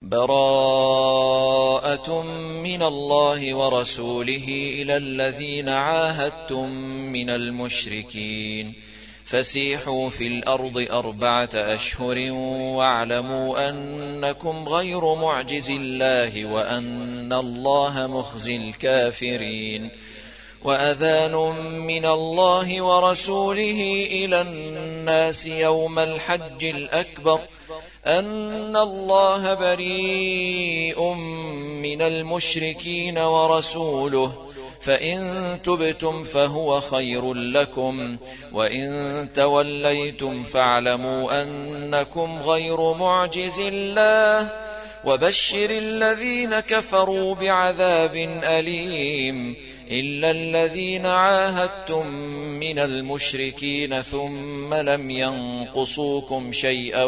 براءة من الله ورسوله إلى الذين عاهدتم من المشركين فسيحوا في الأرض 4 أشهر واعلموا أنكم غير معجز الله وأن الله مخزي الكافرين وأذان من الله ورسوله إلى الناس يوم الحج الأكبر أن الله بريء من المشركين ورسوله فإن تبتم فهو خير لكم وإن توليتم فاعلموا أنكم غير معجز الله وبشر الذين كفروا بعذاب أليم إلا الذين عاهدتم من المشركين ثم لم ينقصوكم شيئا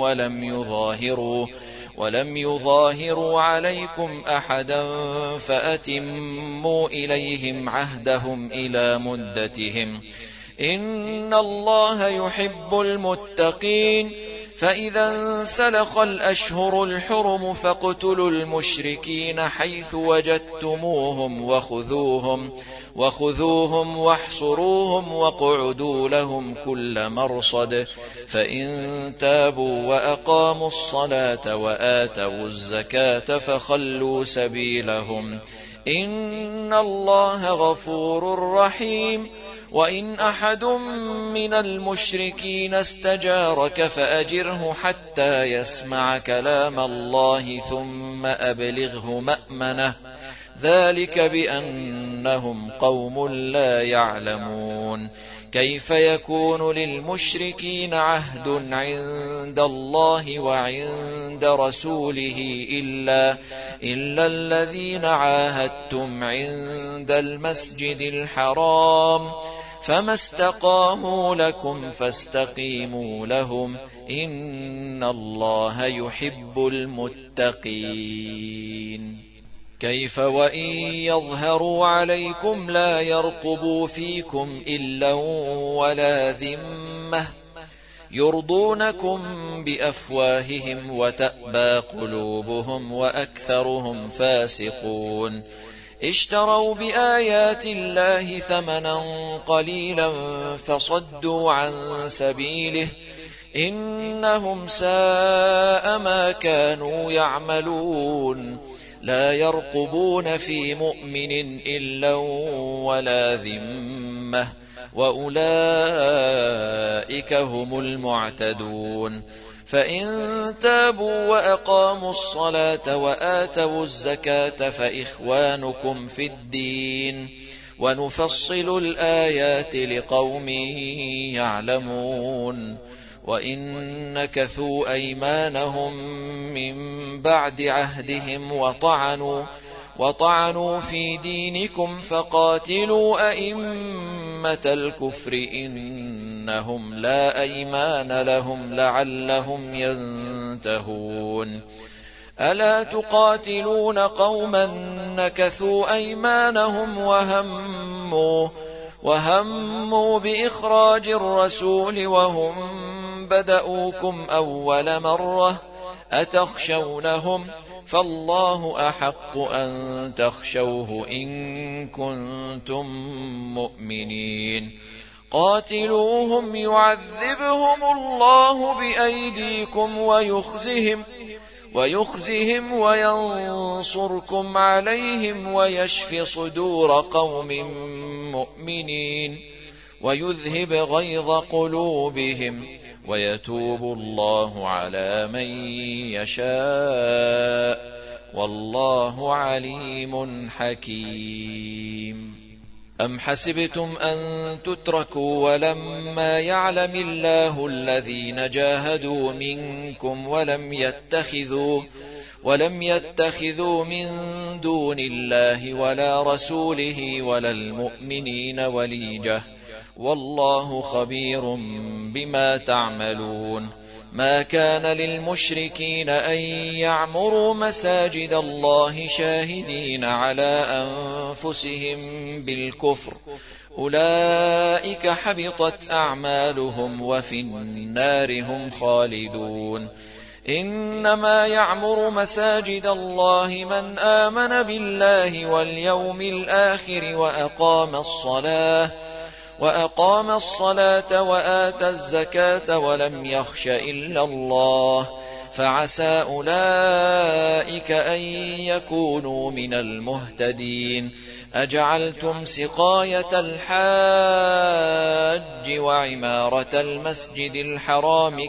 ولم يظاهروا عليكم أحدا فأتموا إليهم عهدهم إلى مدتهم إن الله يحب المتقين فإذا انسلخ الأشهر الحرم فاقتلوا المشركين حيث وجدتموهم وخذوهم واحصروهم واقعدوا لهم كل مرصد فإن تابوا وأقاموا الصلاة وآتوا الزكاة فخلوا سبيلهم إن الله غفور رحيم وإن أحد من المشركين استجارك فأجره حتى يسمع كلام الله ثم أبلغه مأمنه ذلك بأنهم قوم لا يعلمون كيف يكون للمشركين عهد عند الله وعند رسوله إلا الذين عاهدتم عند المسجد الحرام فما استقاموا لكم فاستقيموا لهم إن الله يحب المتقين كيف وإن يظهروا عليكم لا يرقبوا فيكم إلا ولا ذمة يرضونكم بأفواههم وتأبى قلوبهم وأكثرهم فاسقون اشتروا بآيات الله ثمنا قليلا فصدوا عن سبيله إنهم ساء ما كانوا يعملون لا يرقبون في مؤمن إلا ولا ذمة وأولئك هم المعتدون فإن تابوا وأقاموا الصلاة وآتوا الزكاة فإخوانكم في الدين ونفصل الآيات لقوم يعلمون وإن نكثوا أيمانهم من بعد عهدهم وطعنوا في دينكم فقاتلوا أئمة الكفر إنهم لا أيمان لهم لعلهم ينتهون ألا تقاتلون قوما نكثوا أيمانهم وهموا بإخراج الرسول وهم بدأوكم أول مرة أتخشونهم فالله أحق أن تخشوه إن كنتم مؤمنين قاتلوهم يعذبهم الله بأيديكم ويخزهم وينصركم عليهم ويشف صدور قوم مؤمنين ويذهب غيظ قلوبهم ويتوب الله على من يشاء والله عليم حكيم أم حسبتم أن تتركوا ولما يعلم الله الذين جاهدوا منكم ولم يتخذوا من دون الله ولا رسوله ولا المؤمنين وليجة والله خبير بما تعملون ما كان للمشركين أن يعمروا مساجد الله شاهدين على أنفسهم بالكفر أولئك حبطت أعمالهم وفي النار هم خالدون إنما يعمر مساجد الله من آمن بالله واليوم الآخر وأقام الصلاة وآتى الزكاة ولم يخش إلا الله فعسى أولئك أن يكونوا من المهتدين. أجعلتم سقاية الحاج وعمارة المسجد الحرام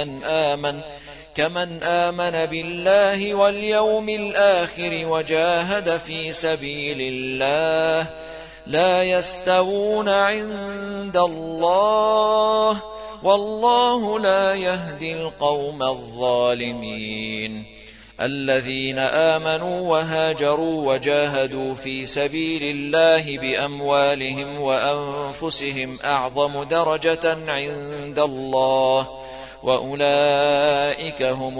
كمن آمن بالله واليوم الآخر وجاهد في سبيل الله لا يستوون عند الله والله لا يهدي القوم الظالمين. الذين آمنوا وهاجروا وجاهدوا في سبيل الله بأموالهم وأنفسهم أعظم درجة عند الله وأولئك هم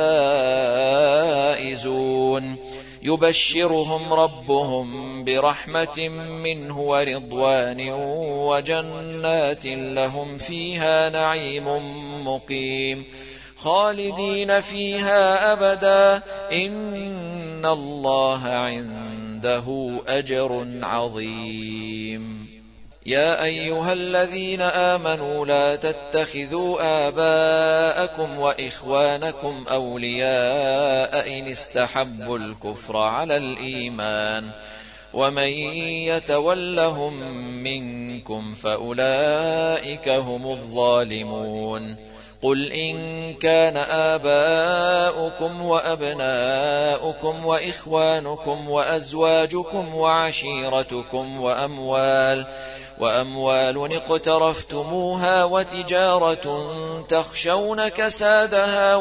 الفائزون. يبشرهم ربهم برحمة منه ورضوان وجنات لهم فيها نعيم مقيم خالدين فيها أبدا إن الله عنده أجر عظيم. يا أيها الذين آمنوا لا تتخذوا آباءكم وإخوانكم أولياء إن استحبوا الكفر على الإيمان ومن يتولهم منكم فأولئك هم الظالمون. قل إن كان آباؤكم وأبناؤكم وإخوانكم وأزواجكم وعشيرتكم وأموال اقترفتموها وتجارة تخشون كسادها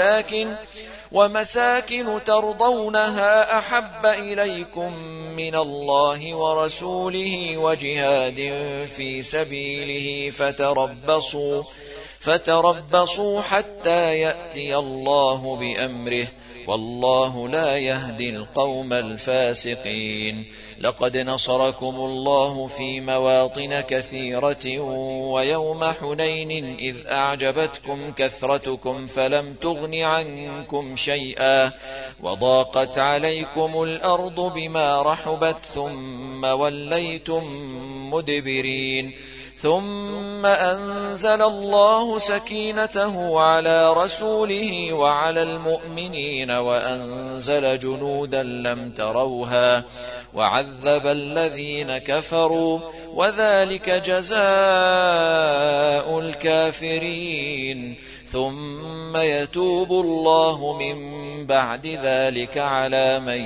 ومساكن ترضونها أحب إليكم من الله ورسوله وجهاد في سبيله فتربصوا حتى يأتي الله بأمره والله لا يهدي القوم الفاسقين. لقد نصركم الله في مواطن كثيرة ويوم حنين إذ أعجبتكم كثرتكم فلم تغن عنكم شيئا وضاقت عليكم الأرض بما رحبت ثم وليتم مدبرين. ثم أنزل الله سكينته على رسوله وعلى المؤمنين وأنزل جنودا لم تروها وعذب الذين كفروا وذلك جزاء الكافرين. ثم يتوب الله من بعد ذلك على من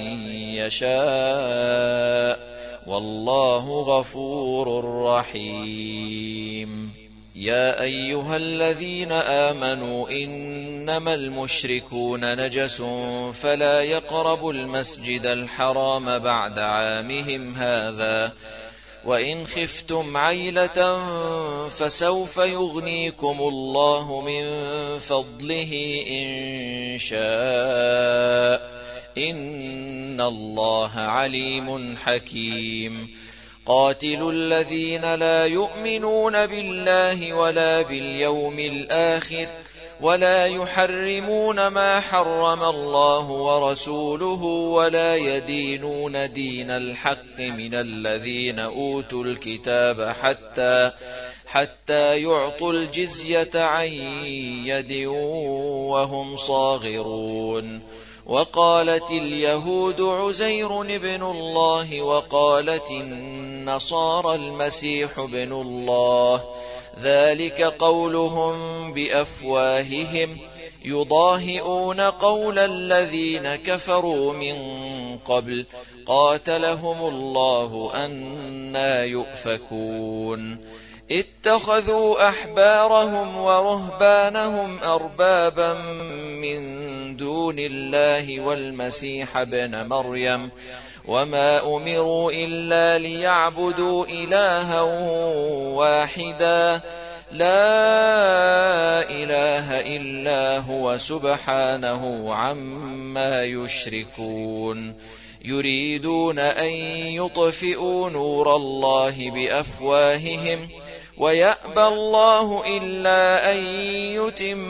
يشاء والله غفور رحيم. يا أيها الذين آمنوا إنما المشركون نجس فلا يقربوا المسجد الحرام بعد عامهم هذا وإن خفتم عيلة فسوف يغنيكم الله من فضله إن شاء إن الله عليم حكيم. قاتلوا الذين لا يؤمنون بالله ولا باليوم الآخر ولا يحرمون ما حرم الله ورسوله ولا يدينون دين الحق من الذين أوتوا الكتاب حتى يعطوا الجزية عن يد وهم صاغرون. وقالت اليهود عزير ابن الله وقالت النصارى المسيح ابن الله ذلك قولهم بأفواههم يضاهئون قول الذين كفروا من قبل قاتلهم الله أنى يؤفكون. اتخذوا أحبارهم ورهبانهم أربابا من دون الله والمسيح ابن مريم وما أمروا إلا ليعبدوا إلها واحدا لا إله إلا هو سبحانه عما يشركون. يريدون أن يطفئوا نور الله بأفواههم ويأبى الله إلا أن يتم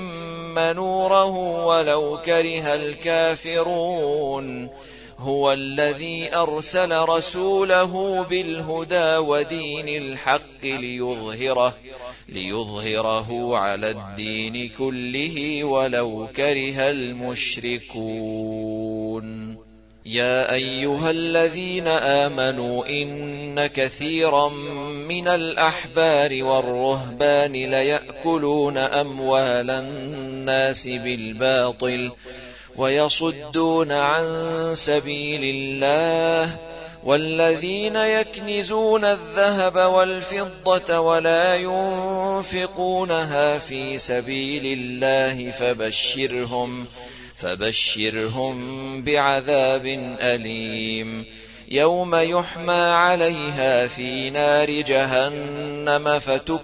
نوره ولو كره الكافرون هو الذي أرسل رسوله بالهدى ودين الحق ليظهره على الدين كله ولو كره المشركون يا أيها الذين آمنوا إن كثيرا من الأحبار والرهبان ليأكلون أموال الناس بالباطل ويصدون عن سبيل الله والذين يكنزون الذهب والفضة ولا ينفقونها في سبيل الله فبشرهم بعذاب أليم يوم يحمى عليها في نار جهنم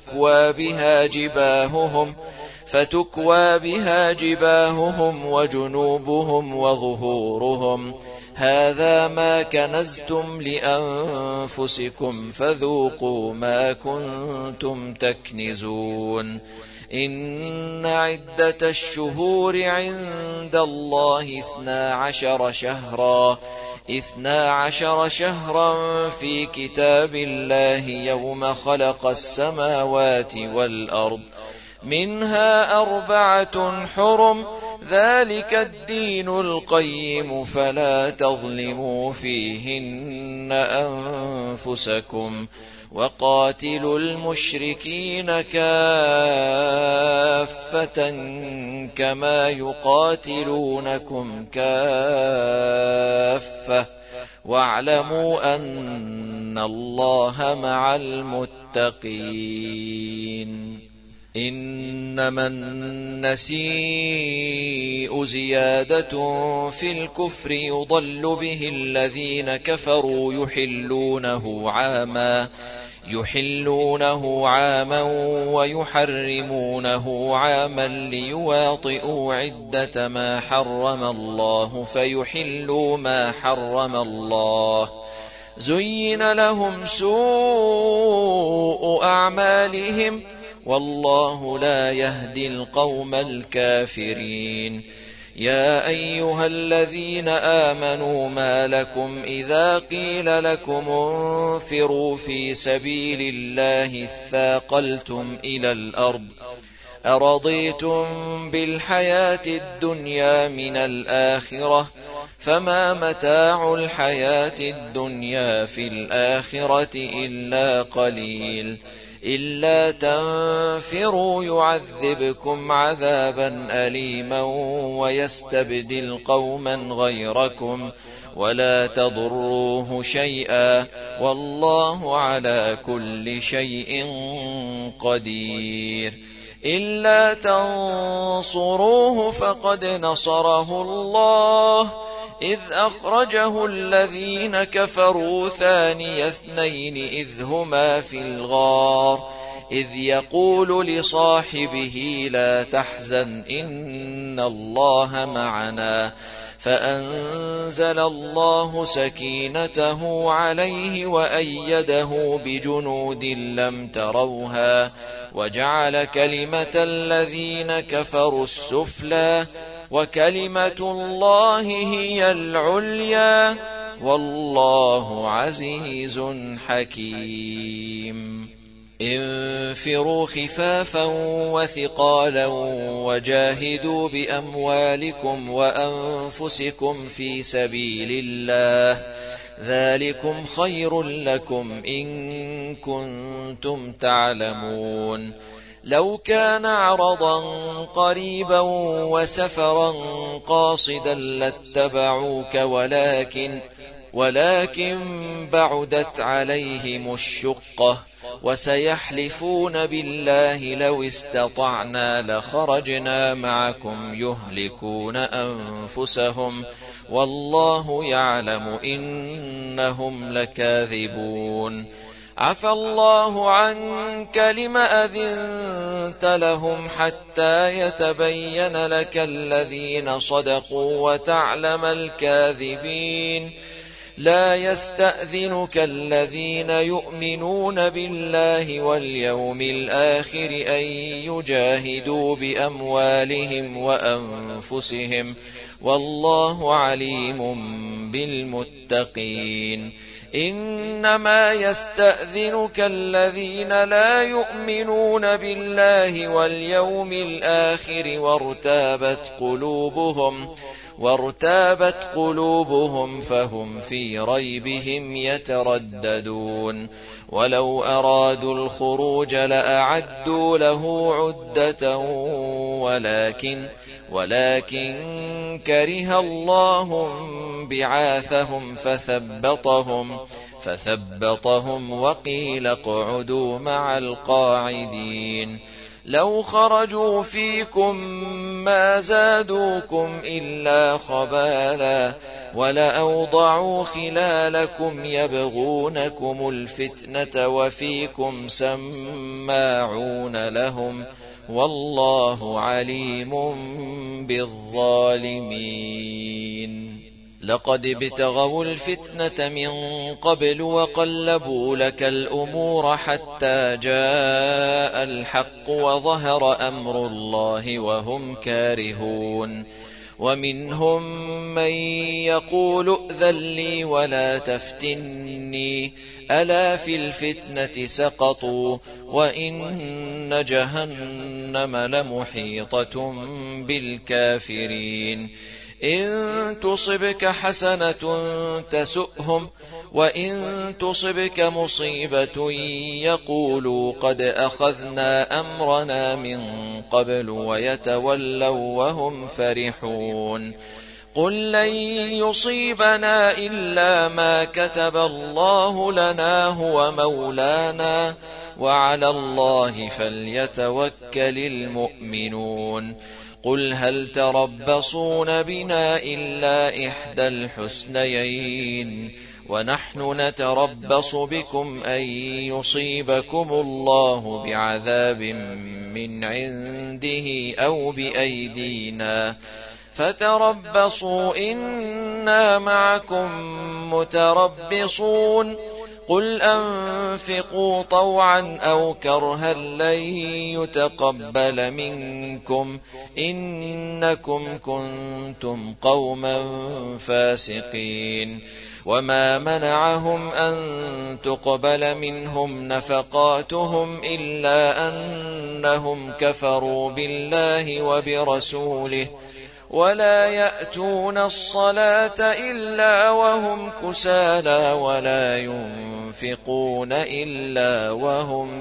فتكوى بها جباههم وجنوبهم وظهورهم هذا ما كنزتم لأنفسكم فذوقوا ما كنتم تكنزون إن عدة الشهور عند الله 12 شهرا في كتاب الله يوم خلق السماوات والأرض منها 4 حرم ذلك الدين القيم فلا تظلموا فيهن أنفسكم وقاتلوا المشركين كافة كما يقاتلونكم كافة واعلموا أن الله مع المتقين إنما النسيء زيادة في الكفر يضل به الذين كفروا يحلونه عاما ويحرمونه عاما ليواطئوا عدة ما حرم الله فيحلوا ما حرم الله زين لهم سوء أعمالهم والله لا يهدي القوم الكافرين يا أيها الذين آمنوا ما لكم إذا قيل لكم انفروا في سبيل الله اثاقلتم إلى الأرض أرضيتم بالحياة الدنيا من الآخرة فما متاع الحياة الدنيا في الآخرة إلا قليل إلا تنفروا يعذبكم عذابا أليما ويستبدل قوما غيركم ولا تضروه شيئا والله على كل شيء قدير إلا تنصروه فقد نصره الله إذ أخرجه الذين كفروا ثاني اثنين إذ هما في الغار إذ يقول لصاحبه لا تحزن إن الله معنا فأنزل الله سكينته عليه وأيده بجنود لم تروها وجعل كلمة الذين كفروا السفلى وكلمة الله هي العليا والله عزيز حكيم انفروا خفافا وثقالا وجاهدوا بأموالكم وأنفسكم في سبيل الله ذلكم خير لكم إن كنتم تعلمون لو كان عرضا قريبا وسفرا قاصدا لاتبعوك ولكن بعدت عليهم الشقة وسيحلفون بالله لو استطعنا لخرجنا معكم يهلكون أنفسهم والله يعلم إنهم لكاذبون عفى الله عنك لم أذنت لهم حتى يتبين لك الذين صدقوا وتعلم الكاذبين لا يستأذنك الذين يؤمنون بالله واليوم الآخر أن يجاهدوا بأموالهم وأنفسهم والله عليم بالمتقين. إنما يستأذنك الذين لا يؤمنون بالله واليوم الآخر وارتابت قلوبهم فهم في ريبهم يترددون. ولو أرادوا الخروج لأعدوا له عدة ولكن كره الله بعاثهم فثبطهم وقيل اقعدوا مع القاعدين. لو خرجوا فيكم ما زادوكم إلا خبالا ولأوضعوا خلالكم يبغونكم الفتنة وفيكم سماعون لهم والله عليم بالظالمين. لقد ابتغوا الفتنة من قبل وقلبوا لك الأمور حتى جاء الحق وظهر أمر الله وهم كارهون. ومنهم من يقول ائذن لي ولا تفتني ألا في الفتنة سقطوا وإن جهنم لمحيطة بالكافرين. إن تصبك حسنة تسؤهم وإن تصبك مصيبة يقولوا قد أخذنا أمرنا من قبل ويتولوا وهم فرحون. قل لن يصيبنا إلا ما كتب الله لنا هو مولانا وعلى الله فليتوكل المؤمنون. قل هل تربصون بنا إلا إحدى الحسنيين ونحن نتربص بكم أن يصيبكم الله بعذاب من عنده أو بأيدينا فتربصوا إنا معكم متربصون. قل أنفقوا طوعا أو كرها لن يتقبل منكم إنكم كنتم قوما فاسقين. وما منعهم أن تقبل منهم نفقاتهم إلا أنهم كفروا بالله وبرسوله ولا يأتون الصلاة إلا وهم كسالى ولا ينفقون إلا وهم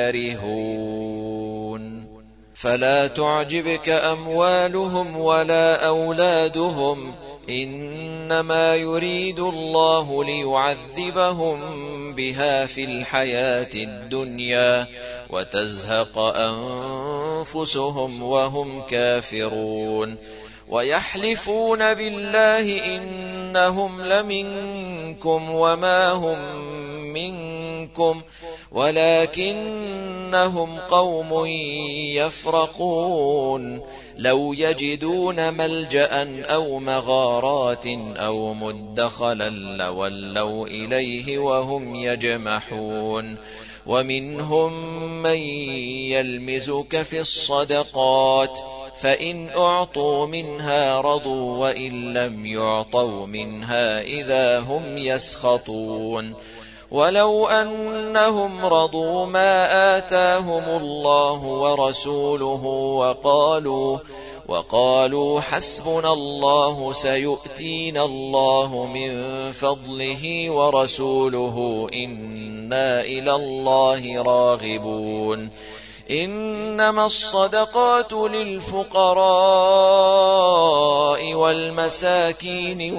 كارهون. فلا تعجبك أموالهم ولا أولادهم إنما يريد الله ليعذبهم بها في الحياة الدنيا وتزهق أنفسهم وهم كافرون. ويحلفون بالله إنهم لمنكم وما هم منكم ولكنهم قوم يفرقون. لو يجدون ملجأ أو مغارات أو مدخلا لولوا إليه وهم يجمحون. ومنهم من يلمزك في الصدقات فإن أعطوا منها رضوا وإن لم يعطوا منها إذا هم يسخطون. ولو أنهم رضوا ما آتاهم الله ورسوله وقالوا حسبنا الله سيؤتينا الله من فضله ورسوله إنا إلى الله راغبون. إنما الصدقات للفقراء والمساكين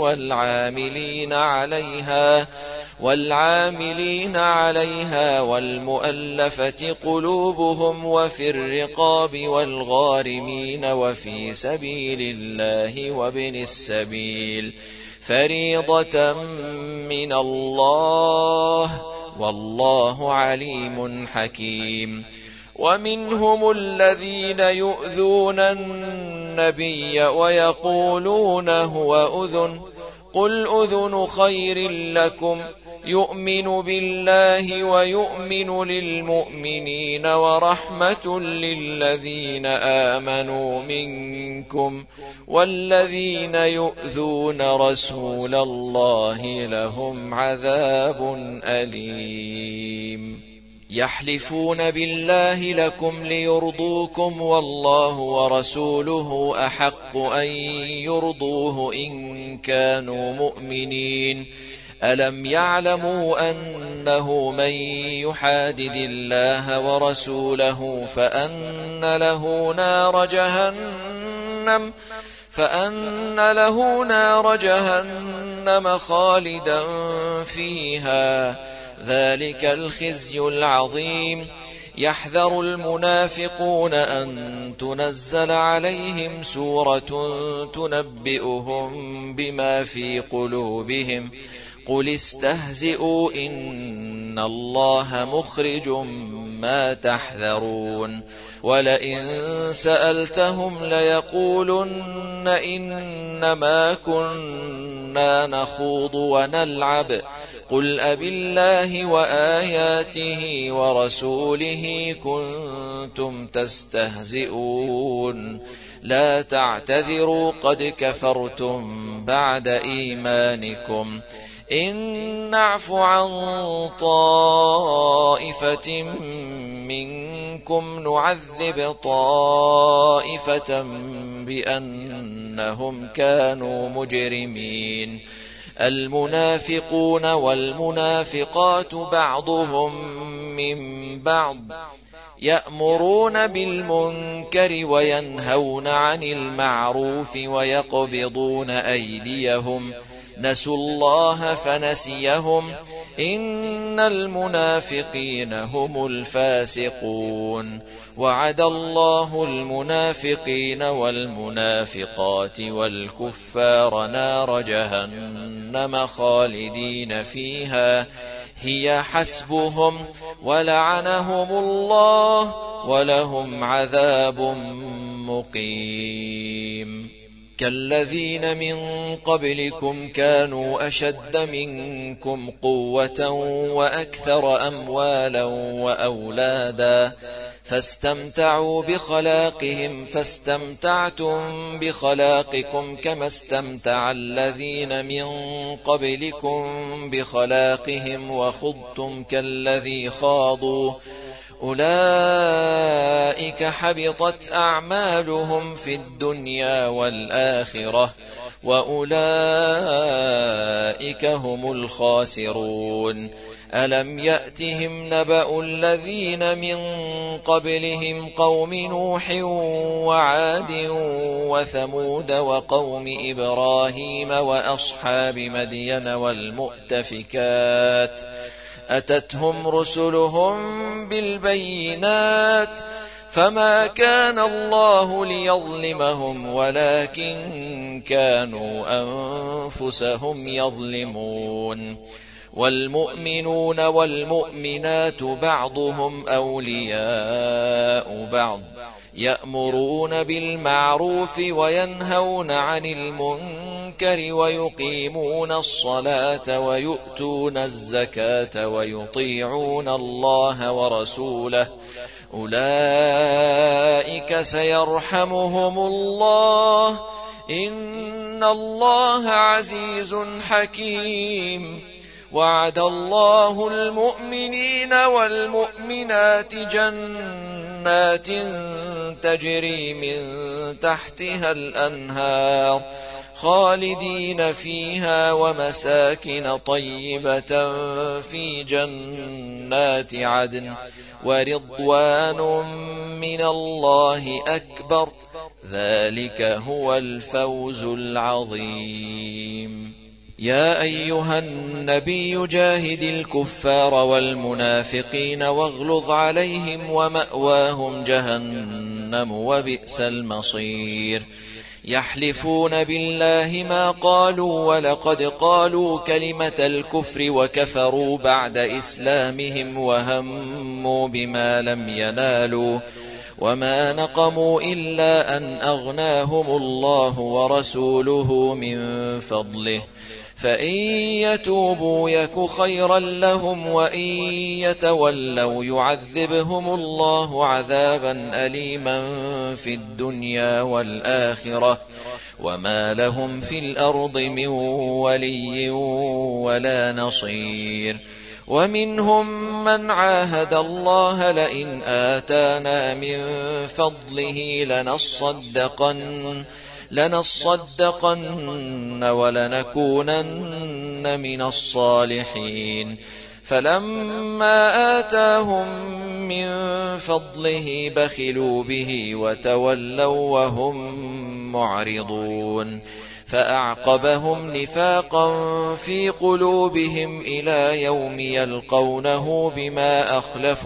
والعاملين عليها والمؤلفة قلوبهم وفي الرقاب والغارمين وفي سبيل الله وابن السبيل فريضة من الله والله عليم حكيم. ومنهم الذين يؤذون النبي ويقولون هو أذن قل أذن خير لكم يؤمن بالله ويؤمن للمؤمنين ورحمة للذين آمنوا منكم والذين يؤذون رسول الله لهم عذاب أليم يحلفون بالله لكم ليرضوكم والله ورسوله أحق أن يرضوه إن كانوا مؤمنين ألم يعلموا أنه من يحادد الله ورسوله فأن له نار جهنم خالدا فيها ذلك الخزي العظيم يحذر المنافقون أن تنزل عليهم سورة تنبئهم بما في قلوبهم قل استهزئوا إن الله مخرج ما تحذرون ولئن سألتهم ليقولن إنما كنا نخوض ونلعب قل أبالله وآياته ورسوله كنتم تستهزئون لا تعتذروا قد كفرتم بعد إيمانكم إن نعف عن طائفة منكم نعذب طائفة بأنهم كانوا مجرمين المنافقون والمنافقات بعضهم من بعض يأمرون بالمنكر وينهون عن المعروف ويقبضون أيديهم نسوا الله فنسيهم إن المنافقين هم الفاسقون وعد الله المنافقين والمنافقات والكفار نار جهنم خالدين فيها هي حسبهم ولعنهم الله ولهم عذاب مقيم كالذين من قبلكم كانوا أشد منكم قوة وأكثر أموالا وأولادا فاستمتعوا بخلاقهم فاستمتعتم بخلاقكم كما استمتع الذين من قبلكم بخلاقهم وخضتم كالذي خاضوا أولئك حبطت أعمالهم في الدنيا والآخرة وأولئك هم الخاسرون ألم يأتهم نبأ الذين من قبلهم قوم نوح وعاد وثمود وقوم إبراهيم وأصحاب مدين والمؤتفكات أتتهم رسلهم بالبينات فما كان الله ليظلمهم ولكن كانوا أنفسهم يظلمون والمؤمنون والمؤمنات بعضهم أولياء بعض يأمرون بالمعروف وينهون عن المنكر ويقيمون الصلاة ويؤتون الزكاة ويطيعون الله ورسوله أولئك سيرحمهم الله إن الله عزيز حكيم وعد الله المؤمنين والمؤمنات جنات تجري من تحتها الأنهار خالدين فيها ومساكن طيبة في جنات عدن ورضوان من الله أكبر ذلك هو الفوز العظيم يا أيها النبي جاهد الكفار والمنافقين واغلظ عليهم ومأواهم جهنم وبئس المصير يحلفون بالله ما قالوا ولقد قالوا كلمة الكفر وكفروا بعد إسلامهم وهموا بما لم ينالوا وما نقموا إلا أن أغناهم الله ورسوله من فضله فإن يتوبوا يك خيرا لهم وإن يتولوا يعذبهم الله عذابا أليما في الدنيا والآخرة وما لهم في الأرض من ولي ولا نصير. ومنهم من عاهد الله لئن آتانا من فضله لنصدقن ولنكونن من الصالحين فلما آتاهم من فضله بخلوا به وتولوا وهم معرضون فأعقبهم نفاقا في قلوبهم إلى يوم يلقونه بما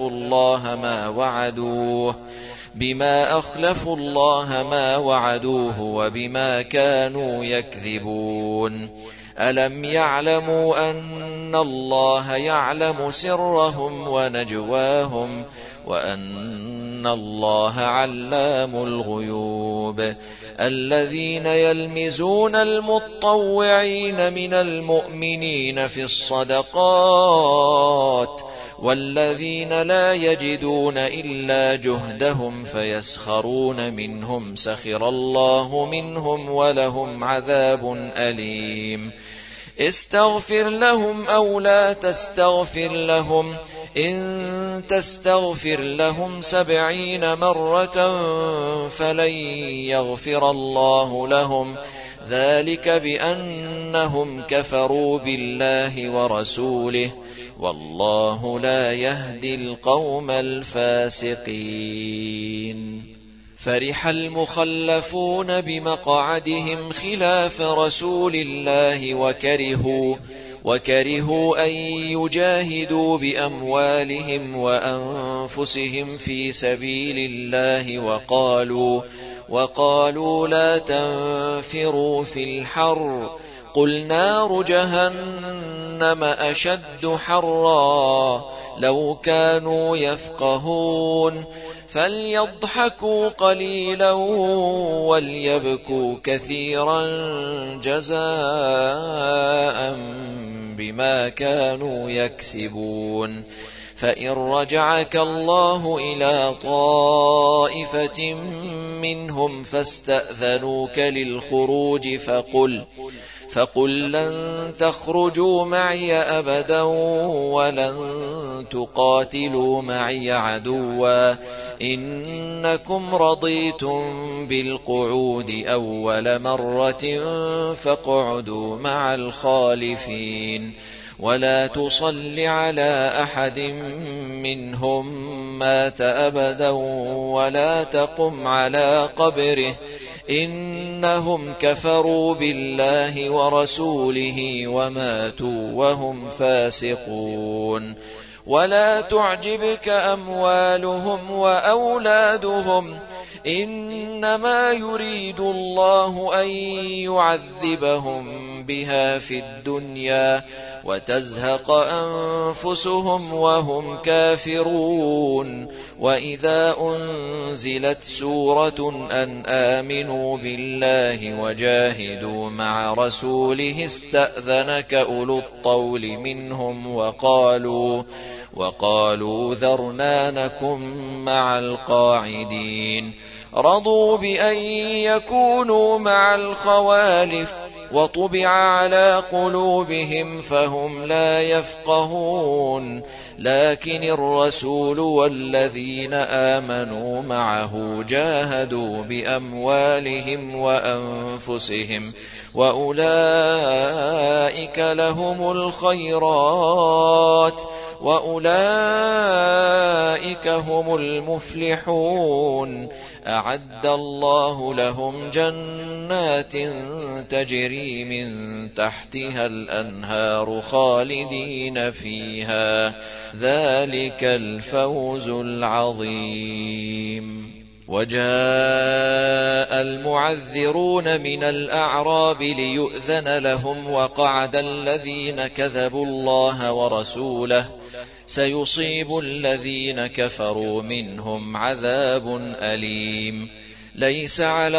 أخلفوا الله ما وعدوه وبما كانوا يكذبون. ألم يعلموا أن الله يعلم سرهم ونجواهم وأن الله علام الغيوب. الذين يلمزون المطوعين من المؤمنين في الصدقات والذين لا يجدون إلا جهدهم فيسخرون منهم سخر الله منهم ولهم عذاب أليم. استغفر لهم أو لا تستغفر لهم إن تستغفر لهم 70 مرة فلن يغفر الله لهم ذلك بأنهم كفروا بالله ورسوله والله لا يهدي القوم الفاسقين. فرح المخلفون بمقعدهم خلاف رسول الله وكرهوا أن يجاهدوا بأموالهم وأنفسهم في سبيل الله وقالوا لا تنفروا في الحر قل نار جهنم أشد حرا لو كانوا يفقهون فليضحكوا قليلا وليبكوا كثيرا جزاء بما كانوا يكسبون. فإن رجعك الله إلى طائفة منهم فاستأذنوك للخروج فقل لن تخرجوا معي أبدا ولن تقاتلوا معي عدوا إنكم رضيتم بالقعود أول مرة فاقعدوا مع الخالفين ولا تصل على أحد منهم مات أبدا ولا تقم على قبره إنهم كفروا بالله ورسوله وماتوا وهم فاسقون. ولا تعجبك أموالهم وأولادهم إنما يريد الله أن يعذبهم بها في الدنيا وتزهق أنفسهم وهم كافرون. وإذا أنزلت سورة أن آمنوا بالله وجاهدوا مع رسوله استأذنك أولو الطول منهم وقالوا ذرنا نكن مع القاعدين رضوا بأن يكونوا مع الخوالف وطبع على قلوبهم فهم لا يفقهون. لكن الرسول والذين آمنوا معه جاهدوا بأموالهم وأنفسهم وأولئك لهم الخيرات وأولئك هم المفلحون. أعد الله لهم جنات تجري من تحتها الأنهار خالدين فيها ذلك الفوز العظيم. وجاء المعذرون من الأعراب ليؤذن لهم وقعد الذين كذبوا الله ورسوله سيصيب الذين كفروا منهم عذاب أليم ليس على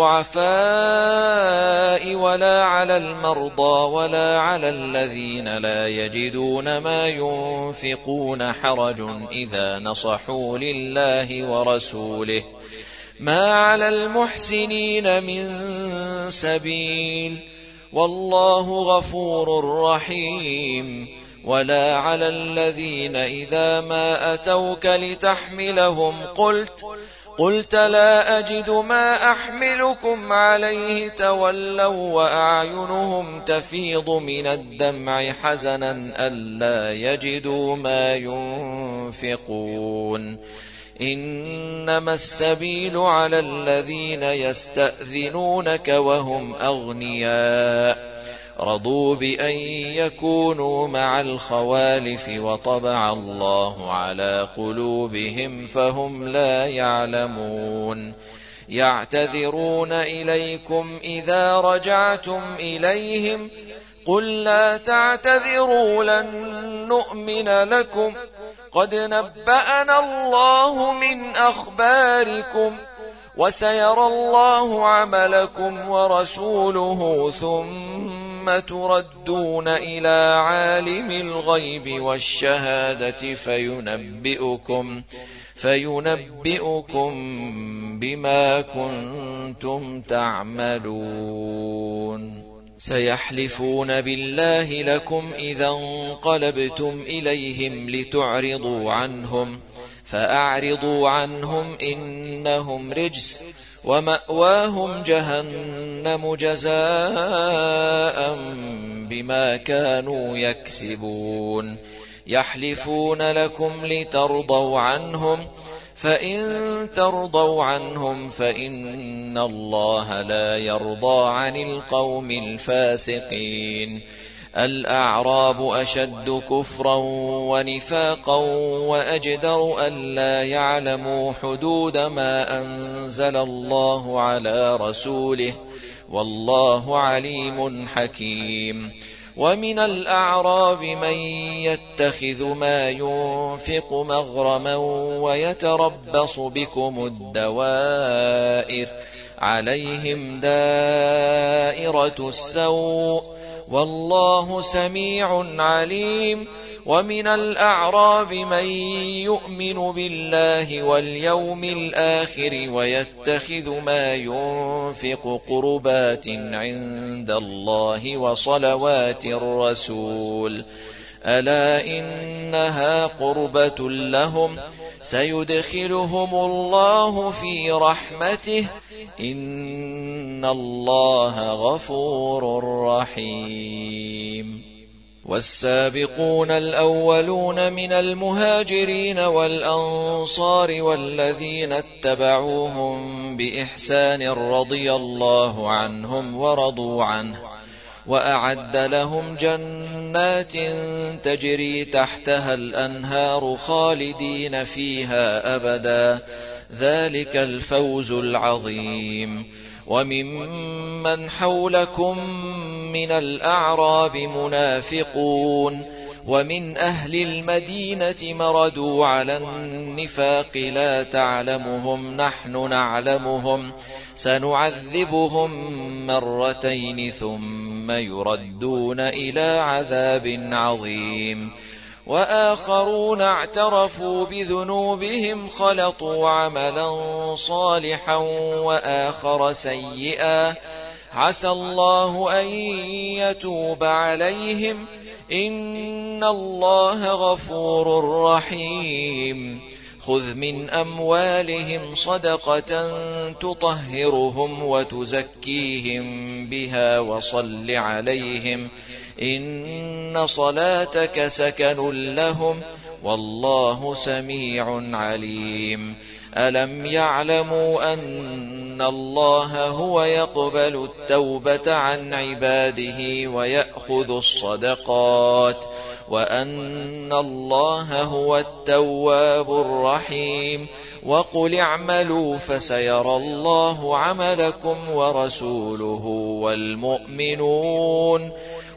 الضعفاء ولا على المرضى ولا على الذين لا يجدون ما ينفقون حرج إذا نصحوا لله ورسوله ما على المحسنين من سبيل والله غفور رحيم ولا على الذين إذا ما أتوك لتحملهم قلت لا أجد ما أحملكم عليه تولوا وأعينهم تفيض من الدمع حزنا ألا يجدوا ما ينفقون إنما السبيل على الذين يستأذنونك وهم أغنياء رضوا بأن يكونوا مع الخوالف وطبع الله على قلوبهم فهم لا يعلمون يعتذرون إليكم إذا رجعتم إليهم قل لا تعتذروا لن نؤمن لكم قد نبأنا الله من أخباركم وسيرى الله عملكم ورسوله ثم تردون إلى عالم الغيب والشهادة فينبئكم بما كنتم تعملون سيحلفون بالله لكم إذا انقلبتم إليهم لتعرضوا عنهم فأعرضوا عنهم إنهم رجس ومأواهم جهنم جزاء بما كانوا يكسبون يحلفون لكم لترضوا عنهم فإن ترضوا عنهم فإن الله لا يرضى عن القوم الفاسقين الأعراب أشد كفرا ونفاقا وأجدر ألا يعلموا حدود ما أنزل الله على رسوله والله عليم حكيم ومن الأعراب من يتخذ ما ينفق مغرما ويتربص بكم الدوائر عليهم دائرة السوء والله سميع عليم ومن الأعراب من يؤمن بالله واليوم الآخر ويتخذ ما ينفق قربات عند الله وصلوات الرسول ألا إنها قربة لهم سيدخلهم الله في رحمته إن الله غفور رحيم والسابقون الأولون من المهاجرين والأنصار والذين اتبعوهم بإحسان رضي الله عنهم ورضوا عنه وأعد لهم جنات تجري تحتها الأنهار خالدين فيها أبدا ذلك الفوز العظيم وممن حولكم من الأعراب منافقون ومن أهل المدينة مردوا على النفاق لا تعلمهم نحن نعلمهم سنعذبهم مرتين ثم يردون إلى عذاب عظيم وآخرون اعترفوا بذنوبهم خلطوا عملا صالحا وآخر سيئا عسى الله أن يتوب عليهم إن الله غفور رحيم خذ من أموالهم صدقة تطهرهم وتزكيهم بها وصل عليهم إن صلاتك سكن لهم والله سميع عليم ألم يعلموا أن الله هو يقبل التوبة عن عباده ويأخذ الصدقات وأن الله هو التواب الرحيم وقل اعملوا فسيرى الله عملكم ورسوله والمؤمنون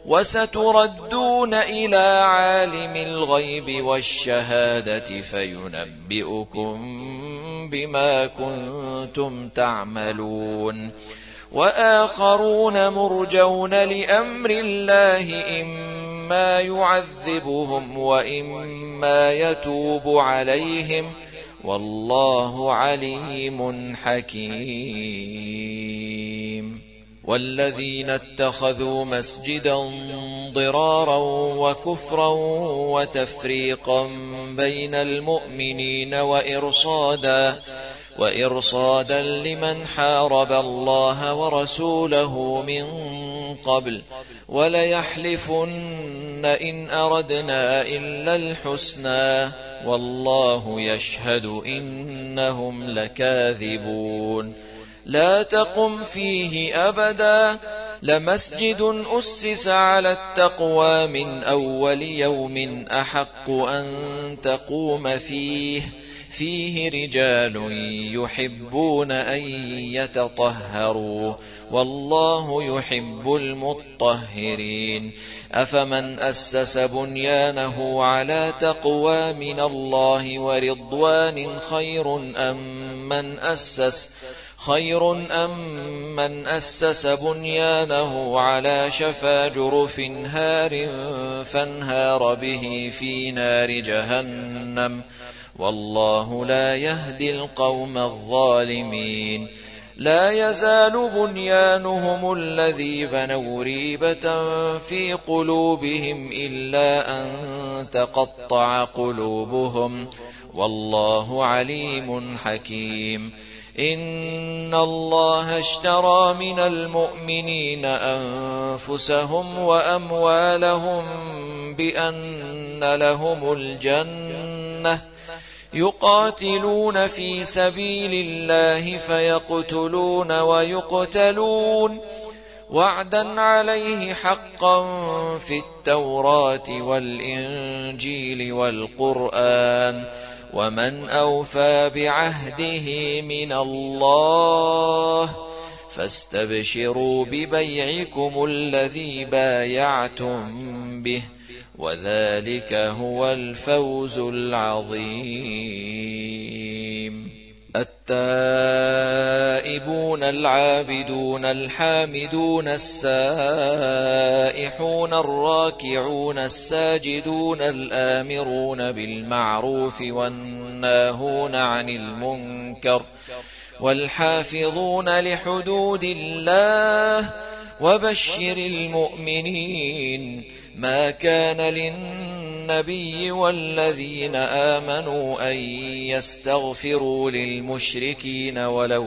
وستردون إلى عالم الغيب والشهادة فينبئكم بما كنتم تعملون وآخرون مرجون لأمر الله إما يعذبهم وإما يتوب عليهم والله عليم حكيم والذين اتخذوا مسجدا ضرارا وكفرا وتفريقا بين المؤمنين وإرصادا لمن حارب الله ورسوله من قبل وليحلفن إن أردنا إلا الحسنى والله يشهد إنهم لكاذبون لا تقم فيه أبدا لمسجد أسس على التقوى من أول يوم أحق أن تقوم فيه رجال يحبون أن يتطهروا والله يحب المطهرين أفمن أسس بنيانه على تقوى من الله ورضوان خير أم من أسس بنيانه على شفا جرف هار فانهار به في نار جهنم والله لا يهدي القوم الظالمين لا يزال بنيانهم الذي بنوا ريبة في قلوبهم إلا أن تقطع قلوبهم والله عليم حكيم إن الله اشترى من المؤمنين أنفسهم وأموالهم بأن لهم الجنة يقاتلون في سبيل الله فيقتلون ويقتلون وعدا عليه حقا في التوراة والإنجيل والقرآن ومن أوفى بعهده من الله فاستبشروا ببيعكم الذي بايعتم به وذلك هو الفوز العظيم التائبون العابدون الحامدون السائحون الراكعون الساجدون الآمرون بالمعروف والناهون عن المنكر والحافظون لحدود الله وبشر المؤمنين ما كان للنبي والذين آمنوا أن يستغفروا للمشركين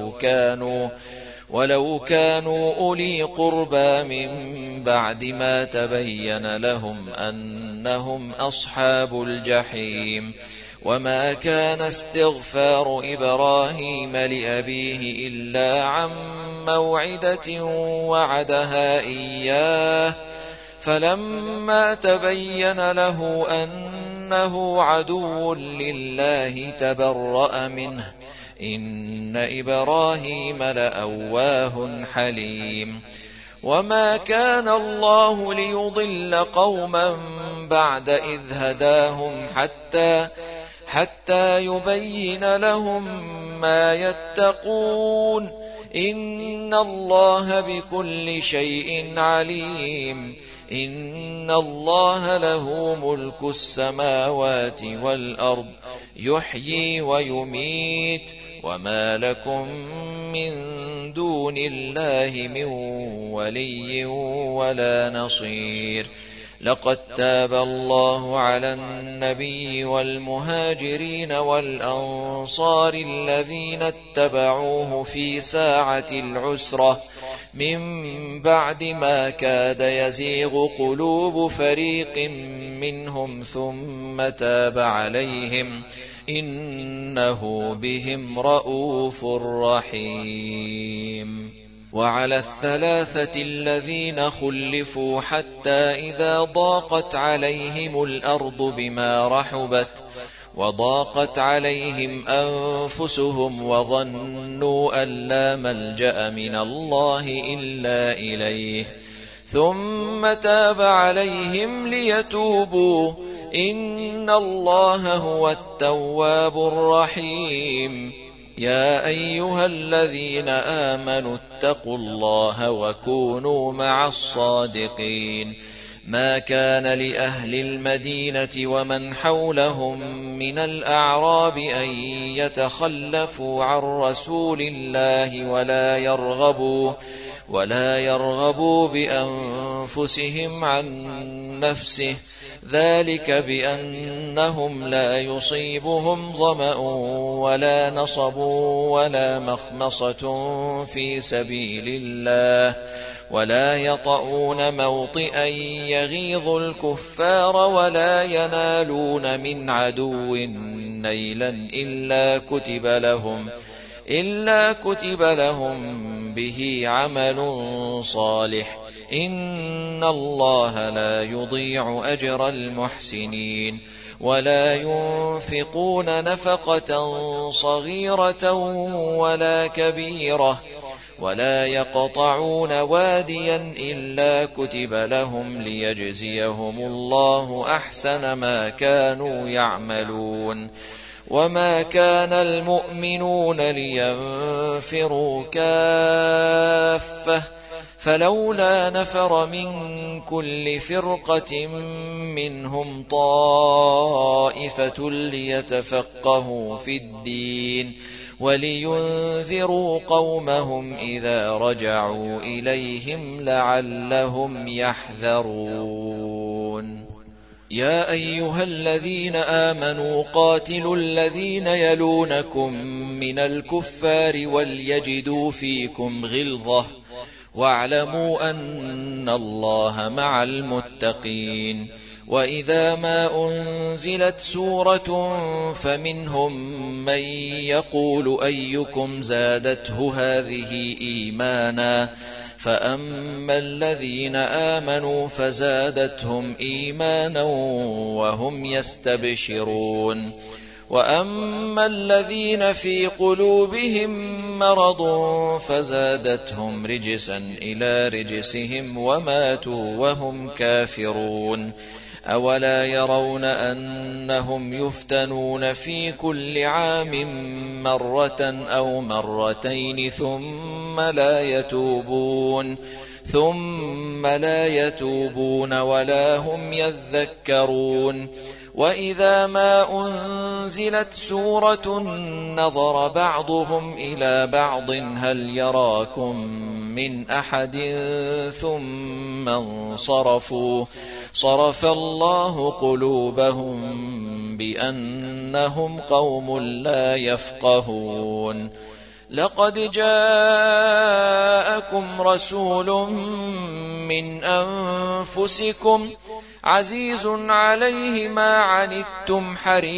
ولو كانوا أولي قربى من بعد ما تبين لهم أنهم أصحاب الجحيم وما كان استغفار إبراهيم لأبيه إلا عن موعدة وعدها إياه فلما تبين له أنه عدو لله تبرأ منه إن إبراهيم لأواه حليم وما كان الله ليضل قوما بعد إذ هداهم حتى يبين لهم ما يتقون إن الله بكل شيء عليم إن الله له ملك السماوات والأرض يحيي ويميت وما لكم من دون الله من ولي ولا نصير لقد تاب الله على النبي والمهاجرين والأنصار الذين اتبعوه في ساعة العسرة من بعد ما كاد يزيغ قلوب فريق منهم ثم تاب عليهم إنه بهم رءوف رحيم وعلى الثلاثة الذين خلفوا حتى إذا ضاقت عليهم الأرض بما رحبت وضاقت عليهم أنفسهم وظنوا أن لا ملجأ من الله إلا إليه ثم تاب عليهم ليتوبوا إن الله هو التواب الرحيم يا أيها الذين آمنوا اتقوا الله وكونوا مع الصادقين ما كان لأهل المدينة ومن حولهم من الأعراب أن يتخلفوا عن رسول الله ولا يرغبوا بأنفسهم عن نفسه ذلك بأنهم لا يصيبهم ظمأ ولا نصب ولا مخمصة في سبيل الله ولا يطؤون موطئا يغيظ الكفار ولا ينالون من عدو نيلا إلا كتب لهم به عمل صالح إن الله لا يضيع أجر المحسنين ولا ينفقون نفقة صغيرة ولا كبيرة ولا يقطعون واديا إلا كتب لهم ليجزيهم الله أحسن ما كانوا يعملون وما كان المؤمنون لينفروا كافة فلولا نفر من كل فرقة منهم طائفة ليتفقهوا في الدين ولينذروا قومهم إذا رجعوا إليهم لعلهم يحذرون يا أيها الذين آمنوا قاتلوا الذين يلونكم من الكفار وليجدوا فيكم غلظة واعلموا أن الله مع المتقين وإذا ما أنزلت سورة فمنهم من يقول أيكم زادته هذه إيمانا فأما الذين آمنوا فزادتهم إيمانا وهم يستبشرون وأما الذين في قلوبهم مرض فزادتهم رجسا إلى رجسهم وماتوا وهم كافرون أولا يرون أنهم يفتنون في كل عام مرة أو مرتين ثم لا يتوبون ولا هم يذكرون وإذا ما أنزلت سورة نظر بعضهم إلى بعض هل يراكم من أحد ثم انصرفوا صرف الله قلوبهم بأنهم قوم لا يفقهون لقد جاءكم رسول من أنفسكم عزيز عليه ما عنتم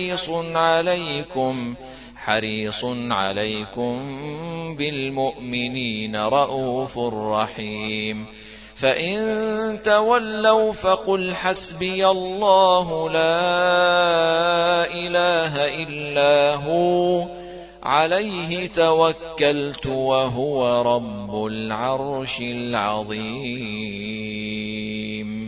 حريص عليكم بالمؤمنين رءوف رحيم فإن تولوا فقل حسبي الله لا إله إلا هو عليه توكلت وهو رب العرش العظيم